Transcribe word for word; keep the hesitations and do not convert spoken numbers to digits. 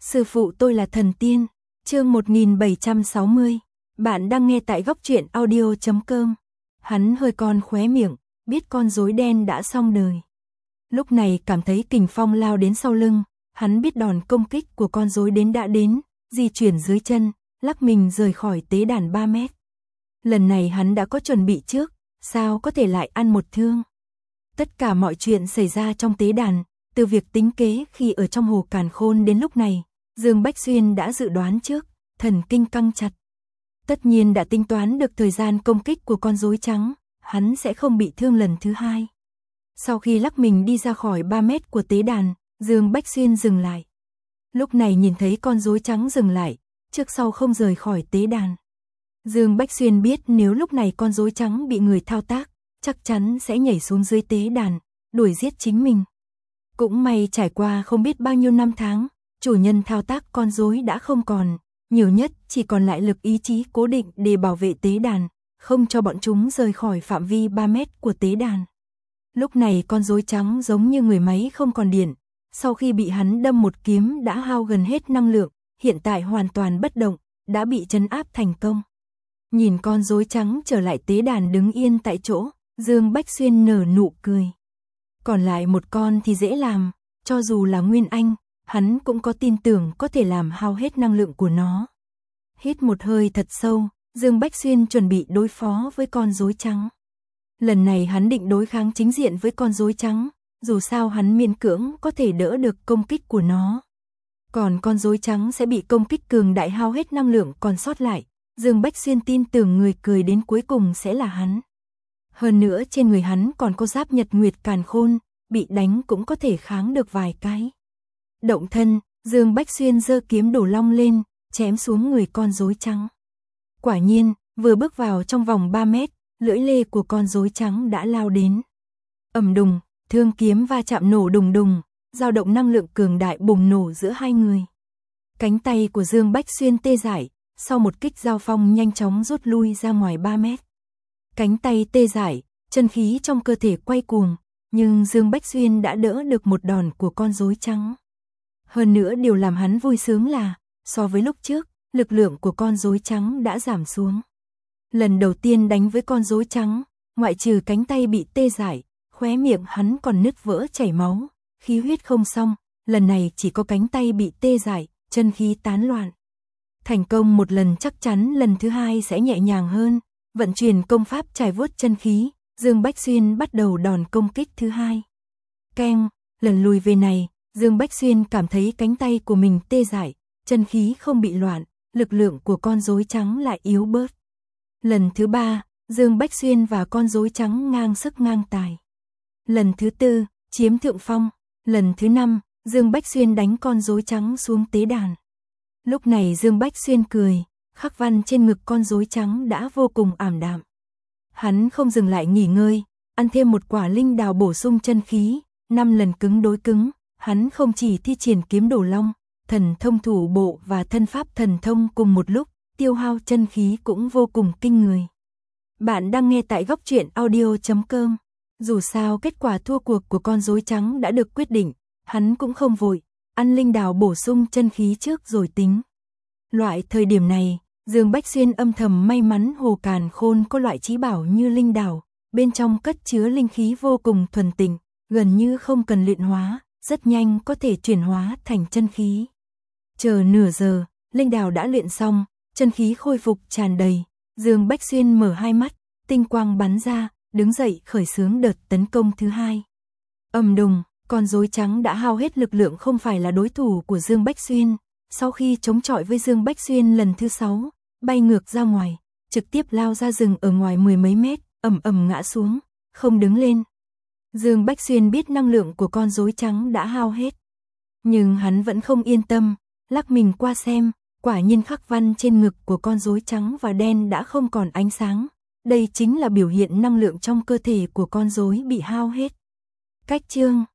Sư phụ tôi là thần tiên. Chương một nghìn bảy trăm sáu mươi. Bạn đang nghe tại góc truyện audio chấm com. Hắn hơi con khóe miệng, biết con rối đen đã xong đời. Lúc này cảm thấy kình phong lao đến sau lưng, hắn biết đòn công kích của con rối đến đã đến, di chuyển dưới chân, lắc mình rời khỏi tế đàn ba mét. Lần này hắn đã có chuẩn bị trước, sao có thể lại ăn một thương. Tất cả mọi chuyện xảy ra trong tế đàn, từ việc tính kế khi ở trong hồ Càn Khôn đến lúc này, Dương Bách Xuyên đã dự đoán trước, thần kinh căng chặt. Tất nhiên đã tính toán được thời gian công kích của con rối trắng, hắn sẽ không bị thương lần thứ hai. Sau khi lắc mình đi ra khỏi ba mét của tế đàn, Dương Bách Xuyên dừng lại. Lúc này nhìn thấy con rối trắng dừng lại, trước sau không rời khỏi tế đàn. Dương Bách Xuyên biết nếu lúc này con rối trắng bị người thao tác, chắc chắn sẽ nhảy xuống dưới tế đàn, đuổi giết chính mình. Cũng may trải qua không biết bao nhiêu năm tháng, chủ nhân thao tác con rối đã không còn, nhiều nhất chỉ còn lại lực ý chí cố định để bảo vệ tế đàn, không cho bọn chúng rời khỏi phạm vi ba mét của tế đàn. Lúc này con rối trắng giống như người máy không còn điện, sau khi bị hắn đâm một kiếm đã hao gần hết năng lượng, hiện tại hoàn toàn bất động, đã bị trấn áp thành công. Nhìn con rối trắng trở lại tế đàn đứng yên tại chỗ, Dương Bách Xuyên nở nụ cười. Còn lại một con thì dễ làm, cho dù là Nguyên Anh, hắn cũng có tin tưởng có thể làm hao hết năng lượng của nó. Hít một hơi thật sâu, Dương Bách Xuyên chuẩn bị đối phó với con rối trắng. Lần này hắn định đối kháng chính diện với con rối trắng, dù sao hắn miễn cưỡng có thể đỡ được công kích của nó. Còn con rối trắng sẽ bị công kích cường đại hao hết năng lượng còn sót lại, Dương Bách Xuyên tin tưởng người cười đến cuối cùng sẽ là hắn. Hơn nữa trên người hắn còn có giáp Nhật Nguyệt Càn Khôn, bị đánh cũng có thể kháng được vài cái. Động thân, Dương Bách Xuyên giơ kiếm Đổ Long lên, chém xuống người con rối trắng. Quả nhiên, vừa bước vào trong vòng ba mét, lưỡi lê của con rối trắng đã lao đến. Ầm đùng, thương kiếm va chạm nổ đùng đùng, dao động năng lượng cường đại bùng nổ giữa hai người. Cánh tay của Dương Bách Xuyên tê dại, sau một kích giao phong nhanh chóng rút lui ra ngoài ba mét. Cánh tay tê dại, chân khí trong cơ thể quay cuồng, nhưng Dương Bách Xuyên đã đỡ được một đòn của con rối trắng. Hơn nữa điều làm hắn vui sướng là, so với lúc trước, lực lượng của con rối trắng đã giảm xuống. Lần đầu tiên đánh với con rối trắng, ngoại trừ cánh tay bị tê dại, khóe miệng hắn còn nứt vỡ chảy máu, khí huyết không xong, lần này chỉ có cánh tay bị tê dại, chân khí tán loạn. Thành công một lần chắc chắn lần thứ hai sẽ nhẹ nhàng hơn, vận chuyển công pháp trải vuốt chân khí, Dương Bách Xuyên bắt đầu đòn công kích thứ hai. Keng, lần lùi về này, Dương Bách Xuyên cảm thấy cánh tay của mình tê dại, chân khí không bị loạn, lực lượng của con rối trắng lại yếu bớt. Lần thứ ba, Dương Bách Xuyên và con rối trắng ngang sức ngang tài. Lần thứ tư, chiếm thượng phong. Lần thứ năm, Dương Bách Xuyên đánh con rối trắng xuống tế đàn. Lúc này Dương Bách Xuyên cười, khắc văn trên ngực con rối trắng đã vô cùng ảm đạm. Hắn không dừng lại nghỉ ngơi, ăn thêm một quả linh đào bổ sung chân khí, năm lần cứng đối cứng, hắn không chỉ thi triển kiếm Đổ Long, thần thông thủ bộ và thân pháp thần thông cùng một lúc, tiêu hao chân khí cũng vô cùng kinh người. Bạn đang nghe tại góc truyện audio chấm com. Dù sao kết quả thua cuộc của con rối trắng đã được quyết định, hắn cũng không vội, ăn linh đào bổ sung chân khí trước rồi tính. Loại thời điểm này, Dương Bách Xuyên âm thầm may mắn hồ Càn Khôn có loại trí bảo như linh đào, bên trong cất chứa linh khí vô cùng thuần tịnh, gần như không cần luyện hóa, rất nhanh có thể chuyển hóa thành chân khí. Chờ nửa giờ, linh đào đã luyện xong, chân khí khôi phục tràn đầy, Dương Bách Xuyên mở hai mắt, tinh quang bắn ra, đứng dậy khởi xướng đợt tấn công thứ hai. Ầm đùng, con rối trắng đã hao hết lực lượng không phải là đối thủ của Dương Bách Xuyên, sau khi chống chọi với Dương Bách Xuyên lần thứ sáu, bay ngược ra ngoài, trực tiếp lao ra rừng ở ngoài mười mấy mét, ầm ầm ngã xuống, không đứng lên. Dương Bách Xuyên biết năng lượng của con rối trắng đã hao hết, nhưng hắn vẫn không yên tâm, lắc mình qua xem, quả nhiên khắc văn trên ngực của con rối trắng và đen đã không còn ánh sáng. Đây chính là biểu hiện năng lượng trong cơ thể của con rối bị hao hết. Cách chương